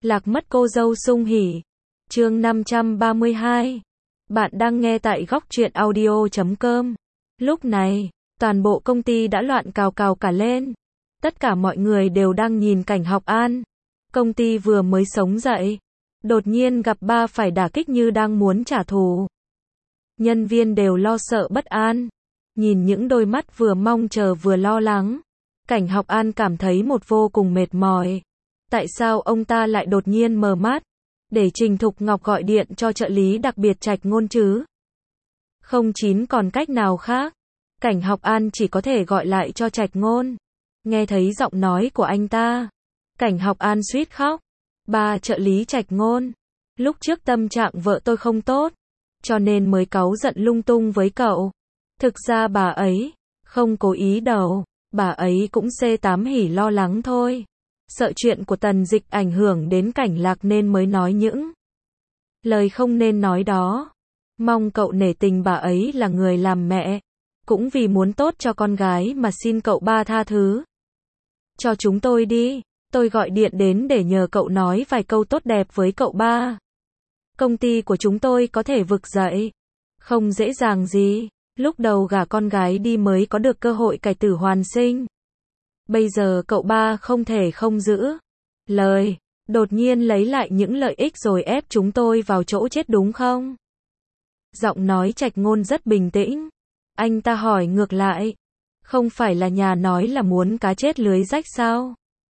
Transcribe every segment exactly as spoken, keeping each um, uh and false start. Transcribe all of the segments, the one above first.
Lạc mất cô dâu sung hỉ. Chương năm trăm ba mươi hai. Bạn đang nghe tại góc truyện audio chấm com. Lúc này, toàn bộ công ty đã loạn cào cào cả lên. Tất cả mọi người đều đang nhìn cảnh Học An. Công ty vừa mới sống dậy, đột nhiên gặp ba phải đả kích như đang muốn trả thù. Nhân viên đều lo sợ bất an, nhìn những đôi mắt vừa mong chờ vừa lo lắng. Cảnh Học An cảm thấy một vô cùng mệt mỏi. Tại sao ông ta lại đột nhiên mờ mắt, để Trình Thục Ngọc gọi điện cho trợ lý đặc biệt Trạch Ngôn chứ? Không chín còn cách nào khác, Cảnh Học An chỉ có thể gọi lại cho Trạch Ngôn. Nghe thấy giọng nói của anh ta, Cảnh Học An suýt khóc. Ba, trợ lý Trạch Ngôn, lúc trước tâm trạng vợ tôi không tốt, cho nên mới cáu giận lung tung với cậu. Thực ra bà ấy không cố ý đâu, bà ấy cũng xê tám hỉ lo lắng thôi. Sợ chuyện của Tần Dịch ảnh hưởng đến Cảnh Lạc nên mới nói những lời không nên nói đó. Mong cậu nể tình bà ấy là người làm mẹ, cũng vì muốn tốt cho con gái mà xin cậu ba tha thứ cho chúng tôi đi. Tôi gọi điện đến để nhờ cậu nói vài câu tốt đẹp với cậu ba. Công ty của chúng tôi có thể vực dậy không dễ dàng gì. Lúc đầu gả con gái đi mới có được cơ hội cải tử hoàn sinh. Bây giờ cậu ba không thể không giữ lời, đột nhiên lấy lại những lợi ích rồi ép chúng tôi vào chỗ chết đúng không? Giọng nói Trạch Ngôn rất bình tĩnh. Anh ta hỏi ngược lại, không phải là nhà nói là muốn cá chết lưới rách sao?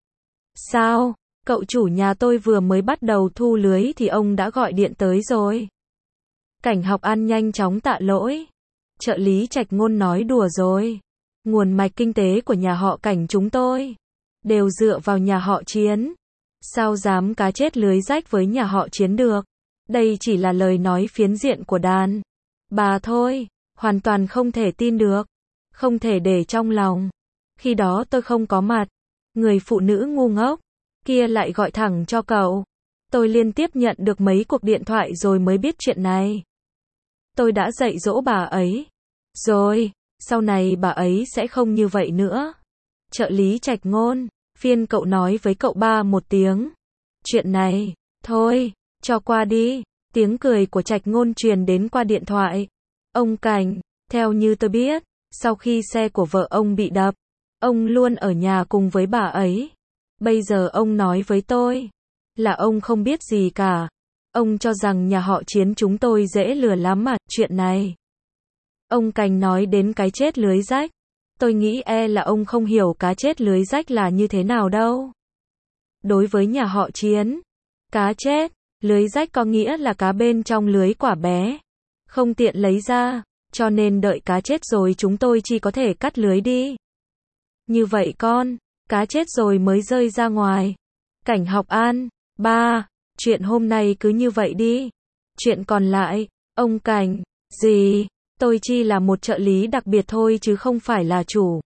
Sao? Cậu chủ nhà tôi vừa mới bắt đầu thu lưới thì ông đã gọi điện tới rồi. Cảnh Học An nhanh chóng tạ lỗi. Trợ lý Trạch Ngôn nói đùa rồi. Nguồn mạch kinh tế của nhà họ Cảnh chúng tôi đều dựa vào nhà họ Chiến. Sao dám cá chết lưới rách với nhà họ Chiến được? Đây chỉ là lời nói phiến diện của đàn bà thôi, hoàn toàn không thể tin được, không thể để trong lòng. Khi đó tôi không có mặt, người phụ nữ ngu ngốc kia lại gọi thẳng cho cậu. Tôi liên tiếp nhận được mấy cuộc điện thoại rồi mới biết chuyện này. Tôi đã dạy dỗ bà ấy rồi, sau này bà ấy sẽ không như vậy nữa. Trợ lý Trạch Ngôn, phiên cậu nói với cậu ba một tiếng. Chuyện này, thôi, cho qua đi. Tiếng cười của Trạch Ngôn truyền đến qua điện thoại. Ông Cảnh, theo như tôi biết, sau khi xe của vợ ông bị đập, ông luôn ở nhà cùng với bà ấy. Bây giờ ông nói với tôi là ông không biết gì cả. Ông cho rằng nhà họ Chiến chúng tôi dễ lừa lắm à? Chuyện này, ông Cảnh nói đến cái chết lưới rách. Tôi nghĩ e là ông không hiểu cá chết lưới rách là như thế nào đâu. Đối với nhà họ Chiến, cá chết lưới rách có nghĩa là cá bên trong lưới quả bé, không tiện lấy ra, cho nên đợi cá chết rồi chúng tôi chỉ có thể cắt lưới đi. Như vậy con, cá chết rồi mới rơi ra ngoài. Cảnh Học An, ba, chuyện hôm nay cứ như vậy đi. Chuyện còn lại, ông Cảnh, gì? Tôi chỉ là một trợ lý đặc biệt thôi chứ không phải là chủ.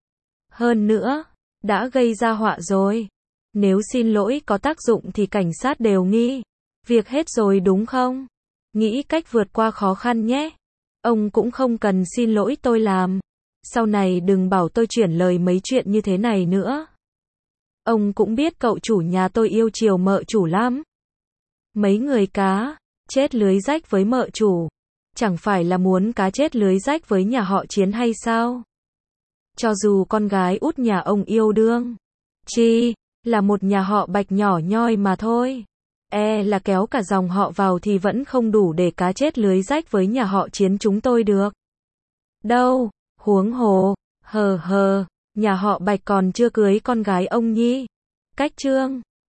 Hơn nữa, đã gây ra họa rồi. Nếu xin lỗi có tác dụng thì cảnh sát đều nghi việc hết rồi đúng không? Nghĩ cách vượt qua khó khăn nhé. Ông cũng không cần xin lỗi tôi làm. Sau này đừng bảo tôi chuyển lời mấy chuyện như thế này nữa. Ông cũng biết cậu chủ nhà tôi yêu chiều mợ chủ lắm. Mấy người cá chết lưới rách với mợ chủ, chẳng phải là muốn cá chết lưới rách với nhà họ Chiến hay sao? Cho dù con gái út nhà ông yêu đương chi là một nhà họ Bạch nhỏ nhoi mà thôi, e là kéo cả dòng họ vào thì vẫn không đủ để cá chết lưới rách với nhà họ Chiến chúng tôi được đâu. Huống hồ, hờ hờ, nhà họ Bạch còn chưa cưới con gái ông Nhi. Cách chương